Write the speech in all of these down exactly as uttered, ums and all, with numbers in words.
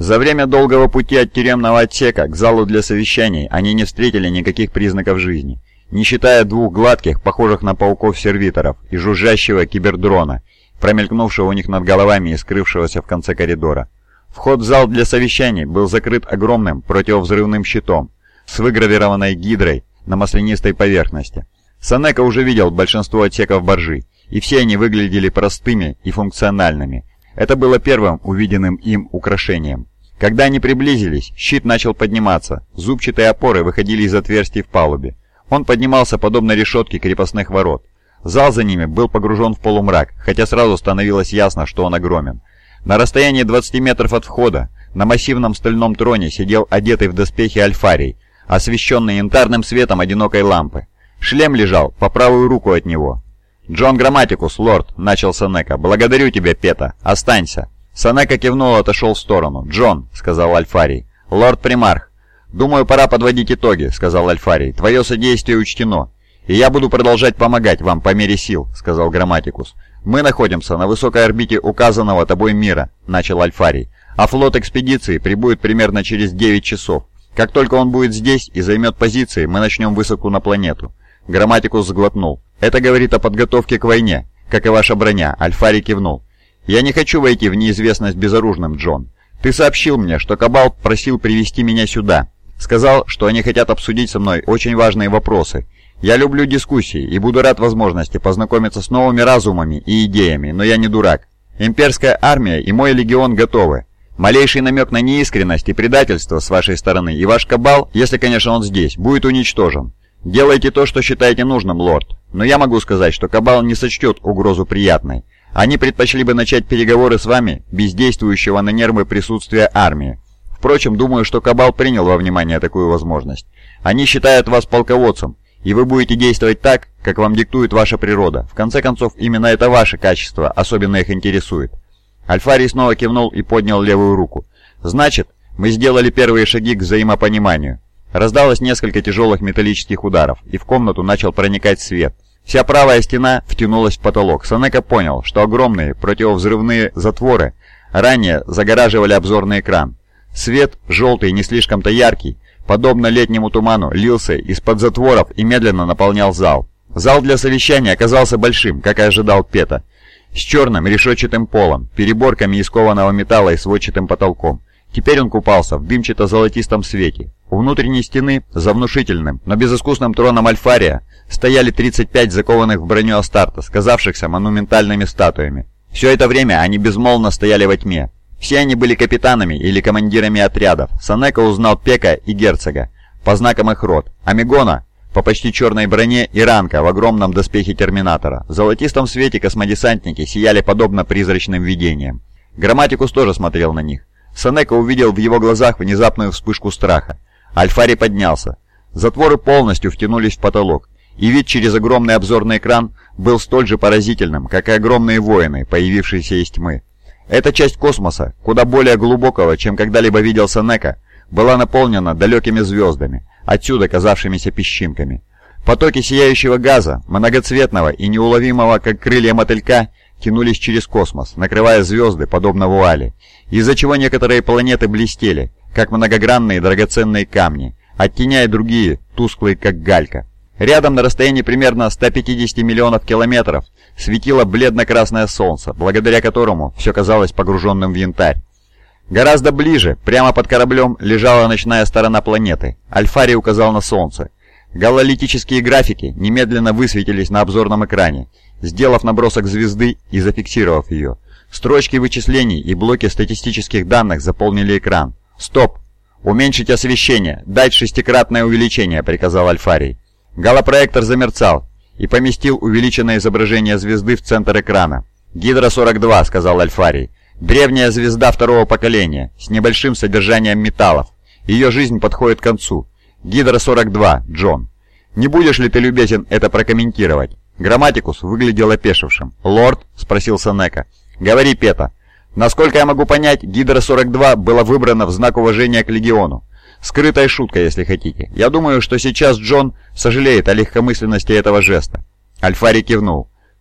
За время долгого пути от тюремного отсека к залу для совещаний они не встретили никаких признаков жизни, не считая двух гладких, похожих на пауков-сервиторов, и жужжащего кибердрона, промелькнувшего у них над головами и скрывшегося в конце коридора. Вход в зал для совещаний был закрыт огромным противовзрывным щитом с выгравированной гидрой на маслянистой поверхности. Сенека уже видел большинство отсеков баржи, и все они выглядели простыми и функциональными. Это было первым увиденным им украшением. Когда они приблизились, щит начал подниматься, зубчатые опоры выходили из отверстий в палубе. Он поднимался подобно решетке крепостных ворот. Зал за ними был погружен в полумрак, хотя сразу становилось ясно, что он огромен. На расстоянии двадцати метров от входа на массивном стальном троне сидел одетый в доспехи Альфарий, освещенный янтарным светом одинокой лампы. Шлем лежал по правую руку от него. «Джон Грамматикус, лорд», — начал Сенека, — «благодарю тебя, Пета. Останься». Сенека кивнул и отошел в сторону. «Джон», — сказал Альфарий. «Лорд Примарх». «Думаю, пора подводить итоги», — сказал Альфарий. «Твое содействие учтено. И я буду продолжать помогать вам по мере сил», — сказал Грамматикус. «Мы находимся на высокой орбите указанного тобой мира», — начал Альфарий. «А флот экспедиции прибудет примерно через девять часов. Как только он будет здесь и займет позиции, мы начнем высадку на планету». Грамматикус сглотнул. «Это говорит о подготовке к войне, как и ваша броня», — Альфарий кивнул. «Я не хочу войти в неизвестность безоружным, Джон. Ты сообщил мне, что Кабал просил привести меня сюда. Сказал, что они хотят обсудить со мной очень важные вопросы. Я люблю дискуссии и буду рад возможности познакомиться с новыми разумами и идеями, но я не дурак. Имперская армия и мой легион готовы. Малейший намек на неискренность и предательство с вашей стороны, и ваш Кабал, если, конечно, он здесь, будет уничтожен. Делайте то, что считаете нужным, лорд. Но я могу сказать, что Кабал не сочтет угрозу приятной. Они предпочли бы начать переговоры с вами без действующего на нервы присутствия армии. Впрочем, думаю, что Кабал принял во внимание такую возможность. Они считают вас полководцем, и вы будете действовать так, как вам диктует ваша природа. В конце концов, именно это ваше качество особенно их интересует». Альфарий снова кивнул и поднял левую руку. «Значит, мы сделали первые шаги к взаимопониманию». Раздалось несколько тяжелых металлических ударов, и в комнату начал проникать свет. Вся правая стена втянулась в потолок. Сенека понял, что огромные противовзрывные затворы ранее загораживали обзорный экран. Свет, желтый и не слишком-то яркий, подобно летнему туману, лился из-под затворов и медленно наполнял зал. Зал для совещания оказался большим, как и ожидал Пета, с черным решетчатым полом, переборками из кованого металла и сводчатым потолком. Теперь он купался в дымчато-золотистом свете. У внутренней стены, за внушительным, но безыскусным троном Альфария, стояли тридцать пять закованных в броню Астартес, казавшихся монументальными статуями. Все это время они безмолвно стояли во тьме. Все они были капитанами или командирами отрядов. Сенека узнал Пека и Герцога по знакам их род, Амигона по почти черной броне и Ранка в огромном доспехе Терминатора. В золотистом свете космодесантники сияли подобно призрачным видениям. Грамматикус тоже смотрел на них. Сенека увидел в его глазах внезапную вспышку страха. Альфарий поднялся. Затворы полностью втянулись в потолок, и вид через огромный обзорный экран был столь же поразительным, как и огромные воины, появившиеся из тьмы. Эта часть космоса, куда более глубокого, чем когда-либо видел Сенека, была наполнена далекими звездами, отсюда казавшимися песчинками. Потоки сияющего газа, многоцветного и неуловимого, как крылья мотылька, тянулись через космос, накрывая звезды, подобно вуали, из-за чего некоторые планеты блестели, как многогранные драгоценные камни, оттеняя другие, тусклые, как галька. Рядом на расстоянии примерно ста пятидесяти миллионов километров светило бледно-красное солнце, благодаря которому все казалось погруженным в янтарь. Гораздо ближе, прямо под кораблем, лежала ночная сторона планеты. Альфарий указал на солнце. Гололитические графики немедленно высветились на обзорном экране, сделав набросок звезды и зафиксировав ее. Строчки вычислений и блоки статистических данных заполнили экран. «Стоп! Уменьшить освещение! Дать шестикратное увеличение!» — приказал Альфарий. Голопроектор замерцал и поместил увеличенное изображение звезды в центр экрана. «Гидра сорок два», — сказал Альфарий. «Древняя звезда второго поколения, с небольшим содержанием металлов. Ее жизнь подходит к концу. Гидра сорок два, Джон. Не будешь ли ты любезен это прокомментировать?» Грамматикус выглядел опешившим. «Лорд?» — спросил Сенека. «Говори, Пета. Насколько я могу понять, Гидра сорок два была выбрана в знак уважения к Легиону. Скрытая шутка, если хотите. Я думаю, что сейчас Джон сожалеет о легкомысленности этого жеста». Альфарий кивнул.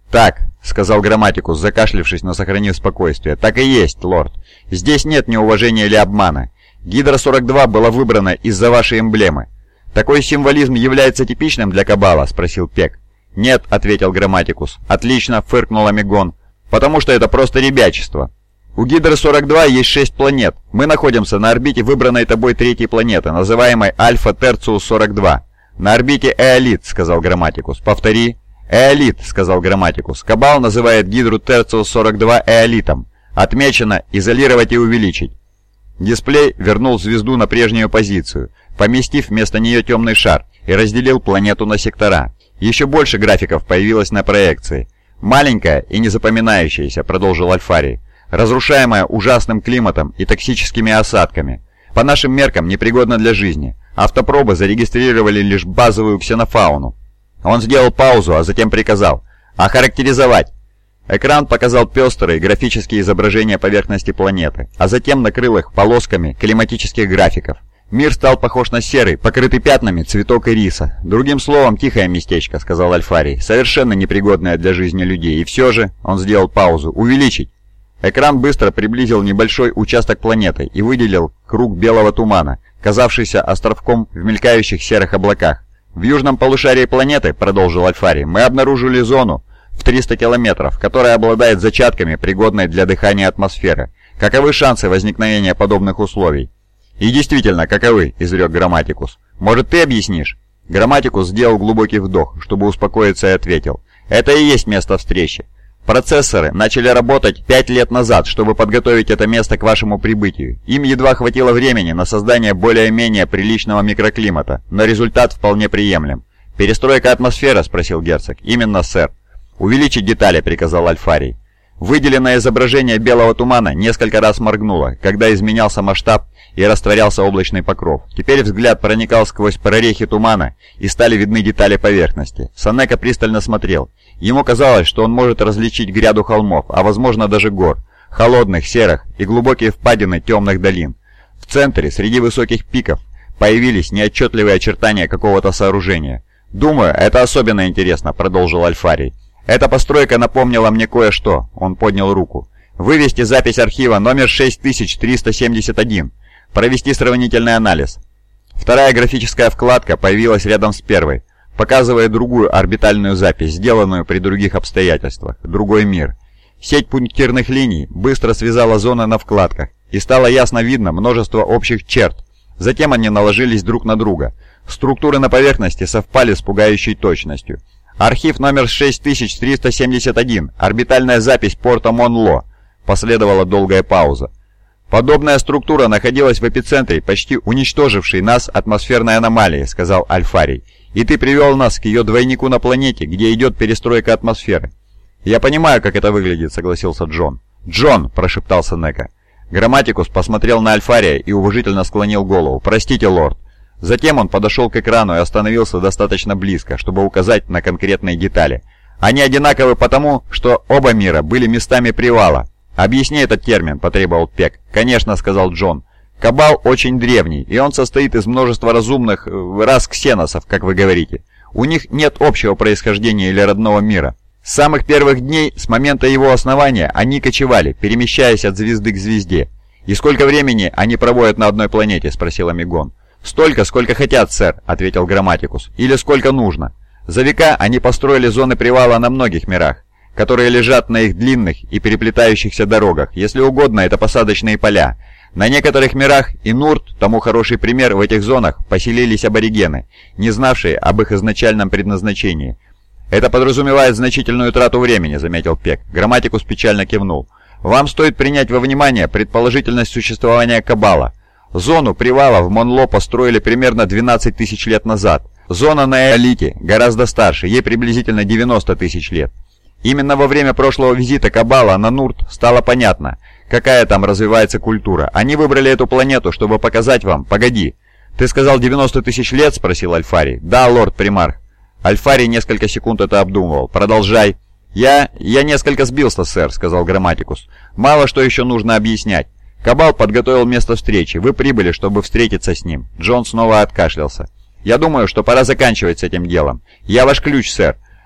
«Так», — сказал Грамматикус, закашлявшись, но сохранив спокойствие. «Так и есть, лорд. Здесь нет неуважения или обмана. Гидра сорок два была выбрана из-за вашей эмблемы». «Такой символизм является типичным для Кабала?» — спросил Пек. «Нет», — ответил Грамматикус. «Отлично», — фыркнул Амигон. «Потому что это просто ребячество. У Гидры сорок два есть шесть планет. Мы находимся на орбите выбранной тобой третьей планеты, называемой Альфа Терциус сорок два. На орбите Эолит», — сказал Грамматикус. «Повтори». «Эолит», — сказал Грамматикус. «Кабал называет Гидру Терциус сорок два Эолитом. Отмечено «изолировать и увеличить». Дисплей вернул звезду на прежнюю позицию, поместив вместо нее темный шар, и разделил планету на сектора. Еще больше графиков появилось на проекции. «Маленькая и незапоминающаяся», — продолжил Альфарий, «разрушаемая ужасным климатом и токсическими осадками. По нашим меркам непригодна для жизни. Автопробы зарегистрировали лишь базовую ксенофауну». Он сделал паузу, а затем приказал «охарактеризовать». Экран показал пестрые графические изображения поверхности планеты, а затем накрыл их полосками климатических графиков. Мир стал похож на серый, покрытый пятнами цветок ириса. «Другим словом, тихое местечко», — сказал Альфарий, «совершенно непригодное для жизни людей. И все же...» — он сделал паузу. «Увеличить». Экран быстро приблизил небольшой участок планеты и выделил круг белого тумана, казавшийся островком в мелькающих серых облаках. «В южном полушарии планеты, — продолжил Альфарий, — мы обнаружили зону в триста километров, которая обладает зачатками, пригодной для дыхания атмосферы. Каковы шансы возникновения подобных условий?» «И действительно, каковы?» — изрек Грамматикус. «Может, ты объяснишь?» Грамматикус сделал глубокий вдох, чтобы успокоиться, и ответил. «Это и есть место встречи. Процессоры начали работать пять лет назад, чтобы подготовить это место к вашему прибытию. Им едва хватило времени на создание более-менее приличного микроклимата, но результат вполне приемлем». «Перестройка атмосферы?» — спросил герцог. «Именно, сэр». «Увеличить детали», — приказал Альфарий. Выделенное изображение белого тумана несколько раз моргнуло, когда изменялся масштаб и растворялся облачный покров. Теперь взгляд проникал сквозь прорехи тумана, и стали видны детали поверхности. Сонека пристально смотрел. Ему казалось, что он может различить гряду холмов, а возможно даже гор, холодных, серых и глубокие впадины темных долин. В центре, среди высоких пиков, появились неотчетливые очертания какого-то сооружения. «Думаю, это особенно интересно», — продолжил Альфарий. «Эта постройка напомнила мне кое-что», — он поднял руку. «Вывести запись архива номер шесть тысяч триста семьдесят один. Провести сравнительный анализ». Вторая графическая вкладка появилась рядом с первой, показывая другую орбитальную запись, сделанную при других обстоятельствах. Другой мир. Сеть пунктирных линий быстро связала зоны на вкладках, и стало ясно видно множество общих черт. Затем они наложились друг на друга. Структуры на поверхности совпали с пугающей точностью. «Архив номер шесть тысяч триста семьдесят один. Орбитальная запись порта Монло». Последовала долгая пауза. «Подобная структура находилась в эпицентре, почти уничтожившей нас атмосферной аномалии», — сказал Альфарий. «И ты привел нас к ее двойнику на планете, где идет перестройка атмосферы». «Я понимаю, как это выглядит», — согласился Джон. «Джон!» — прошептал Сонека. Грамматикус посмотрел на Альфария и уважительно склонил голову. «Простите, лорд». Затем он подошел к экрану и остановился достаточно близко, чтобы указать на конкретные детали. «Они одинаковы потому, что оба мира были местами привала». «Объясни этот термин», — потребовал Пек. «Конечно», — сказал Джон. «Кабал очень древний, и он состоит из множества разумных рас ксеносов, как вы говорите. У них нет общего происхождения или родного мира. С самых первых дней, с момента его основания, они кочевали, перемещаясь от звезды к звезде». «И сколько времени они проводят на одной планете?» — спросил Амигон. «Столько, сколько хотят, сэр», — ответил Грамматикус. «Или сколько нужно. За века они построили зоны привала на многих мирах, которые лежат на их длинных и переплетающихся дорогах. Если угодно, это посадочные поля. На некоторых мирах, и Нурт, тому хороший пример, в этих зонах поселились аборигены, не знавшие об их изначальном предназначении». «Это подразумевает значительную трату времени», — заметил Пек. Грамматикус печально кивнул. «Вам стоит принять во внимание предположительность существования Кабала. Зону привала в Монло построили примерно двенадцать тысяч лет назад. Зона на Эолите гораздо старше, ей приблизительно девяносто тысяч лет. Именно во время прошлого визита Кабала на Нурт стало понятно, какая там развивается культура. Они выбрали эту планету, чтобы показать вам... Погоди, ты сказал девяносто тысяч лет?» — спросил Альфарий. «Да, лорд-примарх». Альфарий несколько секунд это обдумывал. «Продолжай». «Я... я несколько сбился, сэр», — сказал Грамматикус. «Мало что еще нужно объяснять. Кабал подготовил место встречи. Вы прибыли, чтобы встретиться с ним». Джон снова откашлялся. «Я думаю, что пора заканчивать с этим делом. Я ваш ключ, сэр.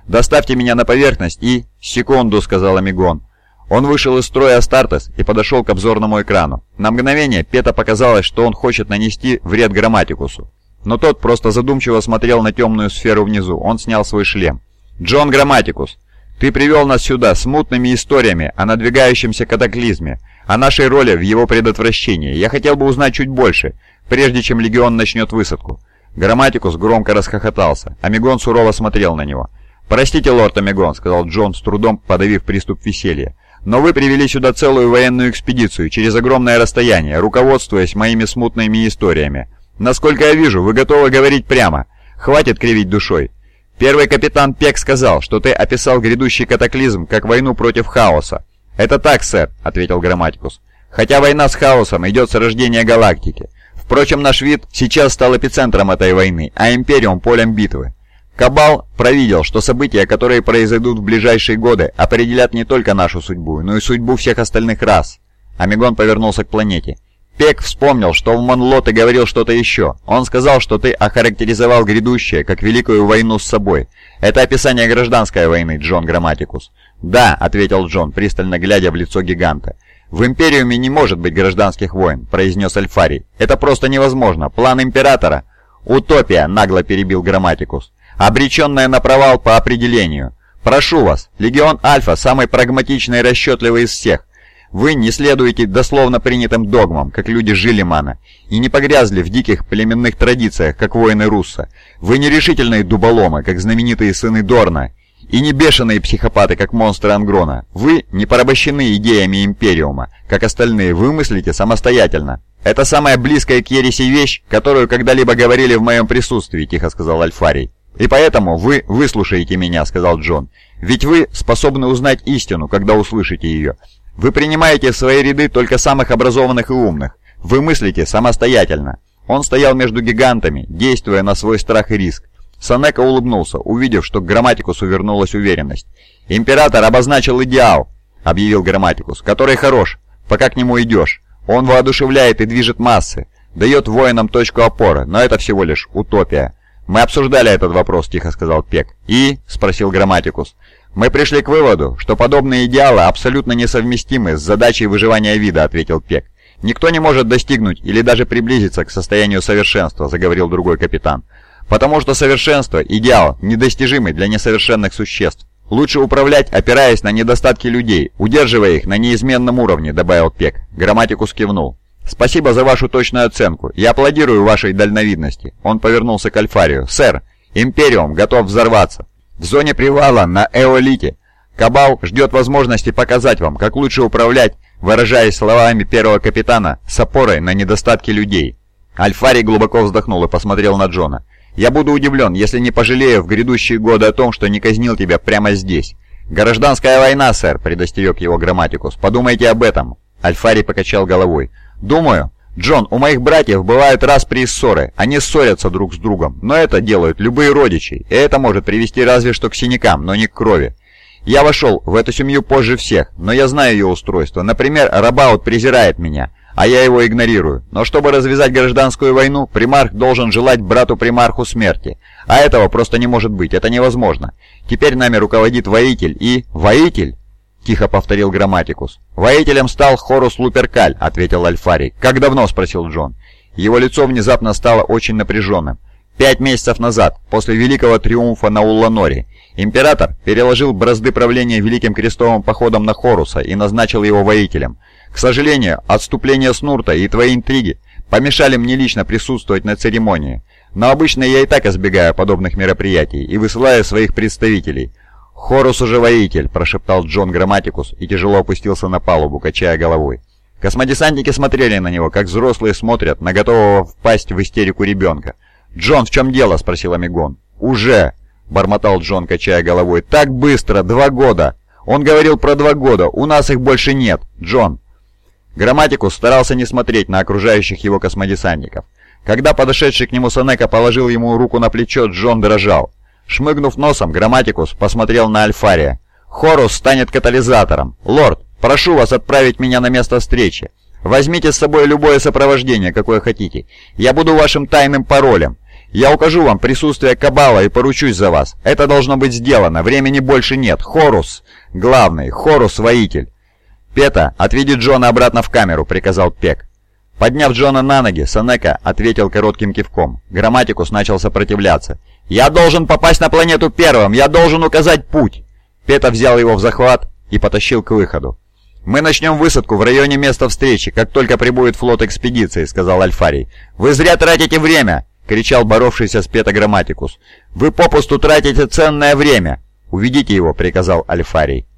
Доставьте меня на поверхность и...» «Секунду», — сказал Амигон. Он вышел из строя Астартес и подошел к обзорному экрану. На мгновение Пета показалось, что он хочет нанести вред Грамматикусу. Но тот просто задумчиво смотрел на темную сферу внизу. Он снял свой шлем. «Джон Грамматикус, ты привел нас сюда с мутными историями о надвигающемся катаклизме, о нашей роли в его предотвращении. Я хотел бы узнать чуть больше, прежде чем Легион начнет высадку». Грамматикус громко расхохотался. Амигон сурово смотрел на него. «Простите, лорд Амигон», — сказал Джон, с трудом подавив приступ веселья. «Но вы привели сюда целую военную экспедицию через огромное расстояние, руководствуясь моими смутными историями. Насколько я вижу, вы готовы говорить прямо. Хватит кривить душой. Первый капитан Пек сказал, что ты описал грядущий катаклизм как войну против хаоса». «Это так, сэр», — ответил Грамматикус. «Хотя война с хаосом идет с рождения галактики. Впрочем, наш вид сейчас стал эпицентром этой войны, а Империум — полем битвы. Кабал провидел, что события, которые произойдут в ближайшие годы, определят не только нашу судьбу, но и судьбу всех остальных рас». Амигон повернулся к планете. «Пек вспомнил, что в Монло ты говорил что-то еще. Он сказал, что ты охарактеризовал грядущее, как великую войну с собой. Это описание гражданской войны, Джон Грамматикус». «Да», — ответил Джон, пристально глядя в лицо гиганта. «В Империуме не может быть гражданских войн», — произнес Альфарий. «Это просто невозможно. План Императора...» «Утопия», — нагло перебил Грамматикус. «Обреченная на провал по определению. Прошу вас, Легион Альфа самый прагматичный и расчетливый из всех. Вы не следуете дословно принятым догмам, как люди Жилимана, и не погрязли в диких племенных традициях, как воины Русса. Вы не решительные дуболомы, как знаменитые сыны Дорна, и не бешеные психопаты, как монстры Ангрона. Вы не порабощены идеями Империума, как остальные, вы мыслите самостоятельно». «Это самая близкая к ереси вещь, которую когда-либо говорили в моем присутствии», — тихо сказал Альфарий. «И поэтому вы выслушаете меня», — сказал Джон. «Ведь вы способны узнать истину, когда услышите ее. Вы принимаете в свои ряды только самых образованных и умных. Вы мыслите самостоятельно». Он стоял между гигантами, действуя на свой страх и риск. Сонека улыбнулся, увидев, что к Грамматикусу вернулась уверенность. «Император обозначил идеал», — объявил Грамматикус, — «который хорош, пока к нему идешь. Он воодушевляет и движет массы, дает воинам точку опоры, но это всего лишь утопия». «Мы обсуждали этот вопрос», — тихо сказал Пек. «И?» — спросил Грамматикус. «Мы пришли к выводу, что подобные идеалы абсолютно несовместимы с задачей выживания вида», — ответил Пек. «Никто не может достигнуть или даже приблизиться к состоянию совершенства», — заговорил другой капитан. «Потому что совершенство — идеал, недостижимый для несовершенных существ. Лучше управлять, опираясь на недостатки людей, удерживая их на неизменном уровне», — добавил Пек. Грамматикус кивнул. «Спасибо за вашу точную оценку. Я аплодирую вашей дальновидности». Он повернулся к Альфарию. «Сэр, Империум готов взорваться. В зоне привала на Эолите. Кабал ждет возможности показать вам, как лучше управлять, выражаясь словами первого капитана, с опорой на недостатки людей». Альфарий глубоко вздохнул и посмотрел на Джона. «Я буду удивлен, если не пожалею в грядущие годы о том, что не казнил тебя прямо здесь». «Гражданская война, сэр», — предостерег его Грамматикус. «Подумайте об этом». Альфарий покачал головой. «Думаю, Джон, у моих братьев бывают распри и ссоры. Они ссорятся друг с другом, но это делают любые родичи, и это может привести разве что к синякам, но не к крови. Я вошел в эту семью позже всех, но я знаю ее устройство. Например, Рабаут презирает меня, а я его игнорирую. Но чтобы развязать гражданскую войну, примарх должен желать брату-примарху смерти. А этого просто не может быть, это невозможно. Теперь нами руководит воитель и... Воитель?» — тихо повторил Грамматикус. «Воителем стал Хорус Луперкаль», — ответил Альфарий. «Как давно?» — спросил Джон. Его лицо внезапно стало очень напряженным. «Пять месяцев назад, после великого триумфа на Улланоре, император переложил бразды правления Великим Крестовым походом на Хоруса и назначил его воителем. К сожалению, отступление Снурта и твои интриги помешали мне лично присутствовать на церемонии. Но обычно я и так избегаю подобных мероприятий и высылаю своих представителей». «Хорус уже воитель», — прошептал Джон Грамматикус и тяжело опустился на палубу, качая головой. Космодесантники смотрели на него, как взрослые смотрят на готового впасть в истерику ребенка. «Джон, в чем дело?» — спросил Амигон. «Уже!» — бормотал Джон, качая головой. «Так быстро! Два года! Он говорил про два года! У нас их больше нет! Джон!» Грамматикус старался не смотреть на окружающих его космодесантников. Когда подошедший к нему Сонека положил ему руку на плечо, Джон дрожал. Шмыгнув носом, Грамматикус посмотрел на Альфария. «Хорус станет катализатором. Лорд, прошу вас отправить меня на место встречи. Возьмите с собой любое сопровождение, какое хотите. Я буду вашим тайным паролем. Я укажу вам присутствие Кабала и поручусь за вас. Это должно быть сделано, времени больше нет. Хорус, главный, Хорус, воитель». «Пета, отведи Джона обратно в камеру», — приказал Пек. Подняв Джона на ноги, Сенека ответил коротким кивком. Грамматикус начал сопротивляться. «Я должен попасть на планету первым! Я должен указать путь!» Пета взял его в захват и потащил к выходу. «Мы начнем высадку в районе места встречи, как только прибудет флот экспедиции», — сказал Альфарий. «Вы зря тратите время!» — кричал боровшийся с Пета Грамматикус. «Вы попусту тратите ценное время!» «Уведите его», — приказал Альфарий.